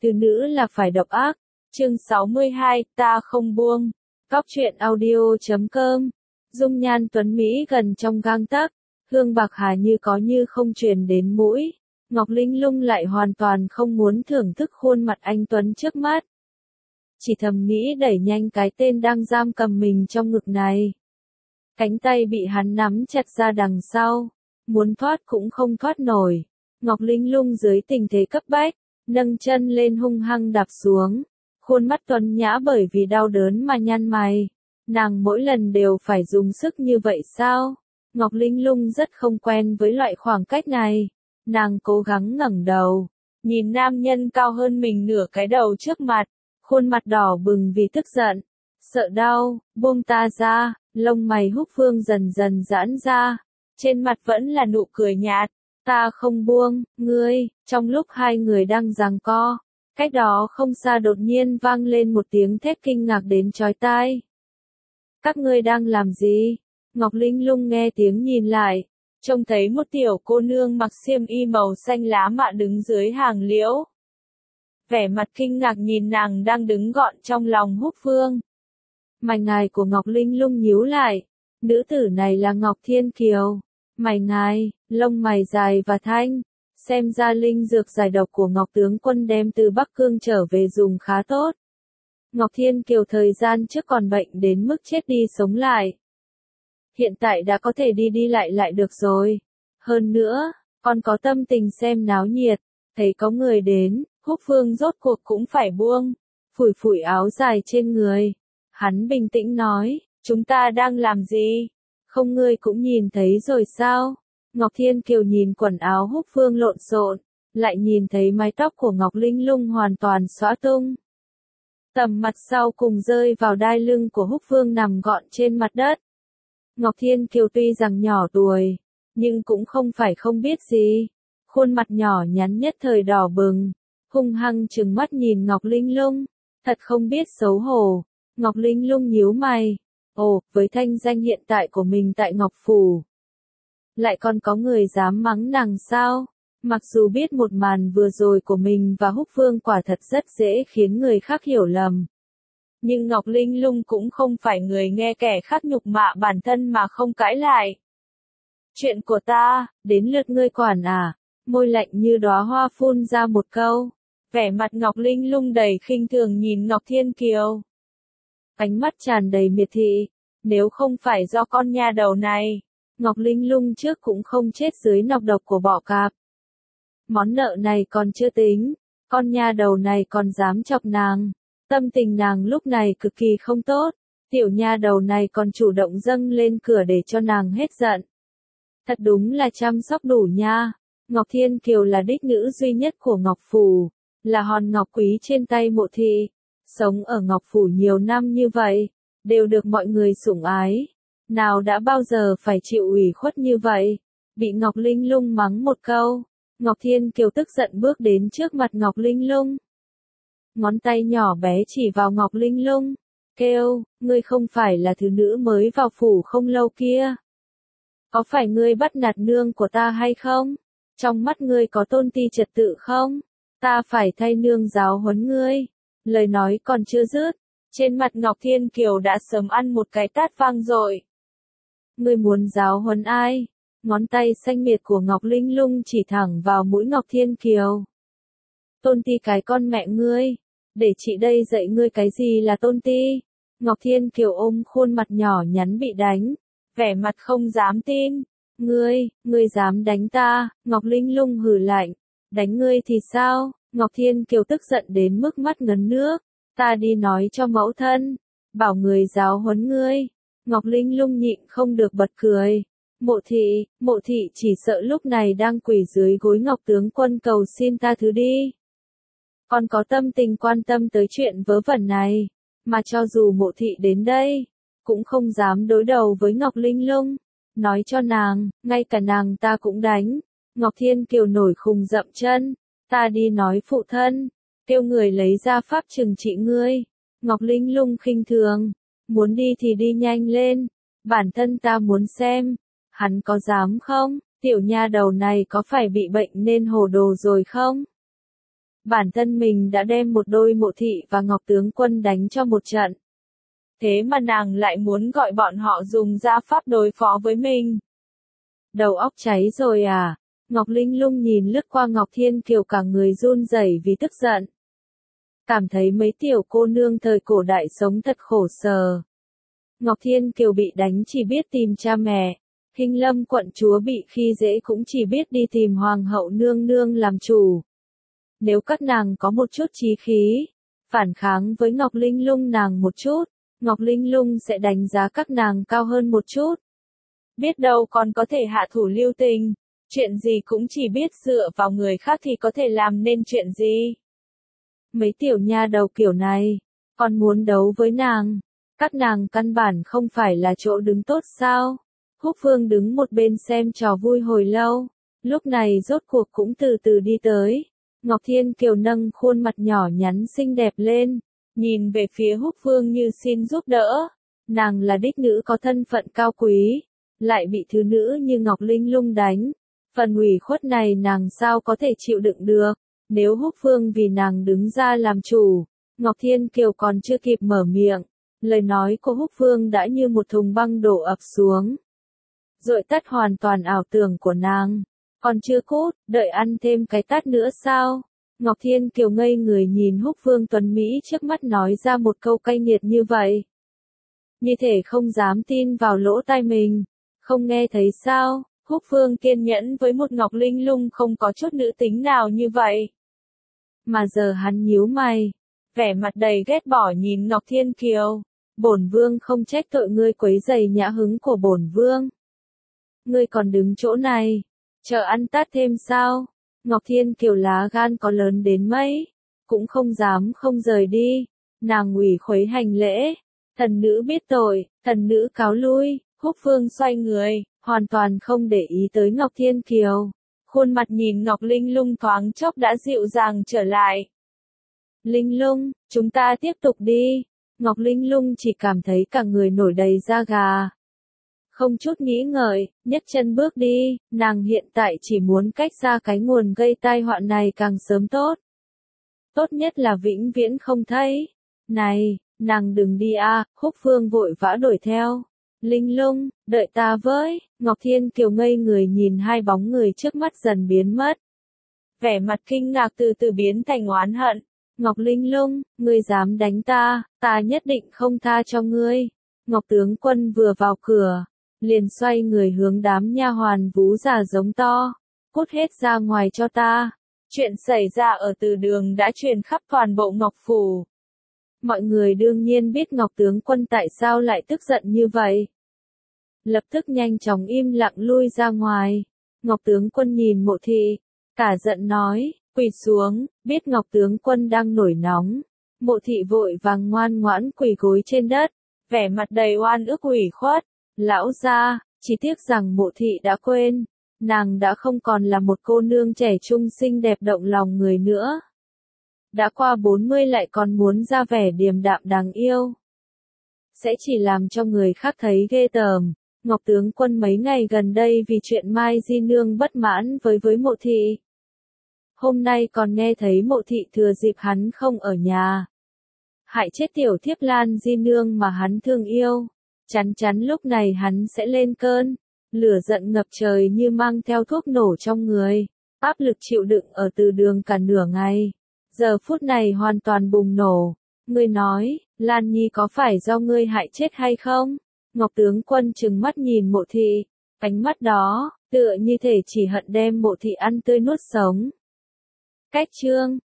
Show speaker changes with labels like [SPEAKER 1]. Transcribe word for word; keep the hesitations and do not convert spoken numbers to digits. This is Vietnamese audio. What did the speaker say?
[SPEAKER 1] từ nữ là phải độc ác. Chương sáu mươi hai, ta không buông. Góc truyện audio chấm com. Dung nhan tuấn Mỹ gần trong gang tấc, hương bạc hà như có như không truyền đến mũi. Ngọc Linh Lung lại hoàn toàn không muốn thưởng thức khuôn mặt anh tuấn trước mắt. Chỉ thầm nghĩ đẩy nhanh cái tên đang giam cầm mình trong ngực này. Cánh tay bị hắn nắm chặt ra đằng sau, muốn thoát cũng không thoát nổi. Ngọc Linh Lung dưới tình thế cấp bách, nâng chân lên hung hăng đạp xuống. Khuôn mắt tuấn nhã bởi vì đau đớn mà nhăn mày. Nàng mỗi lần đều phải dùng sức như vậy sao? Ngọc Linh Lung rất không quen với loại khoảng cách này. Nàng cố gắng ngẩng đầu, nhìn nam nhân cao hơn mình nửa cái đầu trước mặt, khuôn mặt đỏ bừng vì tức giận. Sợ đau, buông ta ra, lông mày Húc Phương dần dần giãn ra, trên mặt vẫn là nụ cười nhạt. Ta không buông, ngươi. Trong lúc hai người đang giằng co, cách đó không xa đột nhiên vang lên một tiếng thét kinh ngạc đến chói tai. Các ngươi đang làm gì? Ngọc Linh Lung nghe tiếng nhìn lại, trông thấy một tiểu cô nương mặc xiêm y màu xanh lá mạ đứng dưới hàng liễu. Vẻ mặt kinh ngạc nhìn nàng đang đứng gọn trong lòng Húc Phương. Mày ngài của Ngọc Linh Lung nhíu lại, nữ tử này là Ngọc Thiên Kiều. Mày ngài, lông mày dài và thanh, xem ra linh dược giải độc của Ngọc tướng quân đem từ Bắc Cương trở về dùng khá tốt. Ngọc Thiên Kiều thời gian trước còn bệnh đến mức chết đi sống lại. Hiện tại đã có thể đi đi lại lại được rồi. Hơn nữa, còn có tâm tình xem náo nhiệt, thấy có người đến, Húc Phương rốt cuộc cũng phải buông, phủi phủi áo dài trên người. Hắn bình tĩnh nói, chúng ta đang làm gì? Không ngươi cũng nhìn thấy rồi sao? Ngọc Thiên Kiều nhìn quần áo Húc Phương lộn xộn, lại nhìn thấy mái tóc của Ngọc Linh Lung hoàn toàn xõa tung. Tầm mặt sau cùng rơi vào đai lưng của Húc Phương nằm gọn trên mặt đất. Ngọc Thiên Kiều tuy rằng nhỏ tuổi, nhưng cũng không phải không biết gì. Khuôn mặt nhỏ nhắn nhất thời đỏ bừng, hung hăng trừng mắt nhìn Ngọc Linh Lung, thật không biết xấu hổ. Ngọc Linh Lung nhíu mày, ồ, với thanh danh hiện tại của mình tại Ngọc Phủ, lại còn có người dám mắng nàng sao? Mặc dù biết một màn vừa rồi của mình và Húc Phương quả thật rất dễ khiến người khác hiểu lầm. Nhưng Ngọc Linh Lung cũng không phải người nghe kẻ khác nhục mạ bản thân mà không cãi lại. Chuyện của ta, đến lượt ngươi quản à? Môi lạnh như đóa hoa phun ra một câu. Vẻ mặt Ngọc Linh Lung đầy khinh thường nhìn Ngọc Thiên Kiều. Ánh mắt tràn đầy miệt thị. Nếu không phải do con nha đầu này, Ngọc Linh Lung trước cũng không chết dưới nọc độc của bọ cạp. Món nợ này còn chưa tính, con nha đầu này còn dám chọc nàng. Tâm tình nàng lúc này cực kỳ không tốt, tiểu nha đầu này còn chủ động dâng lên cửa để cho nàng hết giận. Thật đúng là chăm sóc đủ nha. Ngọc Thiên Kiều là đích nữ duy nhất của Ngọc Phủ, là hòn ngọc quý trên tay Mộ thị. Sống ở Ngọc Phủ nhiều năm như vậy, đều được mọi người sủng ái. Nào đã bao giờ phải chịu ủy khuất như vậy, bị Ngọc Linh Lung mắng một câu. Ngọc Thiên Kiều tức giận bước đến trước mặt Ngọc Linh Lung. Ngón tay nhỏ bé chỉ vào Ngọc Linh Lung, kêu, ngươi không phải là thứ nữ mới vào phủ không lâu kia. Có phải ngươi bắt nạt nương của ta hay không? Trong mắt ngươi có tôn ti trật tự không? Ta phải thay nương giáo huấn ngươi. Lời nói còn chưa dứt, trên mặt Ngọc Thiên Kiều đã sớm ăn một cái tát vang dội. Ngươi muốn giáo huấn ai? Ngón tay xanh miệt của Ngọc Linh Lung chỉ thẳng vào mũi Ngọc Thiên Kiều. Tôn ti cái con mẹ ngươi, để chị đây dạy ngươi cái gì là tôn ti. Ngọc Thiên Kiều ôm khuôn mặt nhỏ nhắn bị đánh, vẻ mặt không dám tin. Ngươi, ngươi dám đánh ta? Ngọc Linh Lung hừ lạnh, đánh ngươi thì sao? Ngọc Thiên Kiều tức giận đến mức mắt ngấn nước, ta đi nói cho mẫu thân, bảo người giáo huấn ngươi. Ngọc Linh Lung nhịn không được bật cười. Mộ thị, Mộ thị chỉ sợ lúc này đang quỳ dưới gối Ngọc tướng quân cầu xin ta thứ đi. Còn có tâm tình quan tâm tới chuyện vớ vẩn này, mà cho dù Mộ thị đến đây, cũng không dám đối đầu với Ngọc Linh Lung. Nói cho nàng, ngay cả nàng ta cũng đánh. Ngọc Thiên Kiều nổi khùng dậm chân, ta đi nói phụ thân, kêu người lấy ra pháp trừng trị ngươi. Ngọc Linh Lung khinh thường, muốn đi thì đi nhanh lên, bản thân ta muốn xem, hắn có dám không? Tiểu nha đầu này có phải bị bệnh nên hồ đồ rồi không? Bản thân mình đã đem một đôi Mộ Thị và Ngọc Tướng Quân đánh cho một trận. Thế mà nàng lại muốn gọi bọn họ dùng gia pháp đối phó với mình. Đầu óc cháy rồi à? Ngọc Linh Lung nhìn lướt qua Ngọc Thiên Kiều cả người run rẩy vì tức giận. Cảm thấy mấy tiểu cô nương thời cổ đại sống thật khổ sở. Ngọc Thiên Kiều bị đánh chỉ biết tìm cha mẹ. Hinh Lâm quận chúa bị khi dễ cũng chỉ biết đi tìm Hoàng hậu nương nương làm chủ. Nếu các nàng có một chút chí khí, phản kháng với Ngọc Linh Lung nàng một chút, Ngọc Linh Lung sẽ đánh giá các nàng cao hơn một chút. Biết đâu còn có thể hạ thủ lưu tình, chuyện gì cũng chỉ biết dựa vào người khác thì có thể làm nên chuyện gì. Mấy tiểu nha đầu kiểu này, còn muốn đấu với nàng, các nàng căn bản không phải là chỗ đứng tốt sao? Húc Vương đứng một bên xem trò vui hồi lâu, lúc này rốt cuộc cũng từ từ đi tới. Ngọc Thiên Kiều nâng khuôn mặt nhỏ nhắn xinh đẹp lên, nhìn về phía Húc Vương như xin giúp đỡ. Nàng là đích nữ có thân phận cao quý, lại bị thứ nữ như Ngọc Linh Lung đánh. Phần ủy khuất này nàng sao có thể chịu đựng được, nếu Húc Vương vì nàng đứng ra làm chủ. Ngọc Thiên Kiều còn chưa kịp mở miệng, lời nói của Húc Vương đã như một thùng băng đổ ập xuống. Dội tắt hoàn toàn ảo tưởng của nàng. Còn chưa cút, đợi ăn thêm cái tát nữa sao? Ngọc Thiên Kiều ngây người nhìn Húc Vương tuấn Mỹ trước mắt nói ra một câu cay nghiệt như vậy. Như thể không dám tin vào lỗ tai mình. Không nghe thấy sao? Húc Vương kiên nhẫn với một Ngọc Linh Lung không có chút nữ tính nào như vậy. Mà giờ hắn nhíu mày, vẻ mặt đầy ghét bỏ nhìn Ngọc Thiên Kiều. Bổn Vương không trách tội ngươi quấy rầy nhã hứng của bổn Vương. Ngươi còn đứng chỗ này, chờ ăn tát thêm sao? Ngọc Thiên Kiều lá gan có lớn đến mấy, cũng không dám không rời đi. Nàng ủy khuấy hành lễ, thần nữ biết tội, thần nữ cáo lui. Húc Vương xoay người, hoàn toàn không để ý tới Ngọc Thiên Kiều. Khuôn mặt nhìn Ngọc Linh Lung thoáng chốc đã dịu dàng trở lại. Linh Lung, chúng ta tiếp tục đi. Ngọc Linh Lung chỉ cảm thấy cả người nổi đầy da gà. Không chút nghĩ ngợi, nhấc chân bước đi, nàng hiện tại chỉ muốn cách ra cái nguồn gây tai họa này càng sớm tốt. Tốt nhất là vĩnh viễn không thấy. Này, nàng đừng đi a, à, Húc Vương vội vã đuổi theo. Linh Lung, đợi ta với. Ngọc Thiên Kiều ngây người nhìn hai bóng người trước mắt dần biến mất. Vẻ mặt kinh ngạc từ từ biến thành oán hận. Ngọc Linh Lung, ngươi dám đánh ta, ta nhất định không tha cho ngươi. Ngọc Tướng Quân vừa vào cửa, liền xoay người hướng đám nha hoàn vú già giống to. Cút hết ra ngoài cho ta. Chuyện xảy ra ở từ đường đã truyền khắp toàn bộ Ngọc Phủ. Mọi người đương nhiên biết Ngọc Tướng Quân tại sao lại tức giận như vậy. Lập tức nhanh chóng im lặng lui ra ngoài. Ngọc Tướng Quân nhìn Mộ Thị, cả giận nói, quỳ xuống, biết Ngọc Tướng Quân đang nổi nóng. Mộ Thị vội vàng ngoan ngoãn quỳ gối trên đất, vẻ mặt đầy oan ức ủy khuất. Lão gia, chỉ tiếc rằng Mộ Thị đã quên, nàng đã không còn là một cô nương trẻ trung xinh đẹp động lòng người nữa. Đã qua bốn mươi lại còn muốn ra vẻ điềm đạm đáng yêu. Sẽ chỉ làm cho người khác thấy ghê tởm. Ngọc Tướng Quân mấy ngày gần đây vì chuyện Mai Di Nương bất mãn với với Mộ Thị. Hôm nay còn nghe thấy Mộ Thị thừa dịp hắn không ở nhà. Hại chết tiểu thiếp Lan Di Nương mà hắn thương yêu. Chắn chắn lúc này hắn sẽ lên cơn. Lửa giận ngập trời như mang theo thuốc nổ trong người. Áp lực chịu đựng ở từ đường cả nửa ngày. Giờ phút này hoàn toàn bùng nổ. Ngươi nói, Lan Nhi có phải do ngươi hại chết hay không? Ngọc Tướng Quân trừng mắt nhìn Mộ Thị. Ánh mắt đó, tựa như thể chỉ hận đem Mộ Thị ăn tươi nuốt sống. Cách chương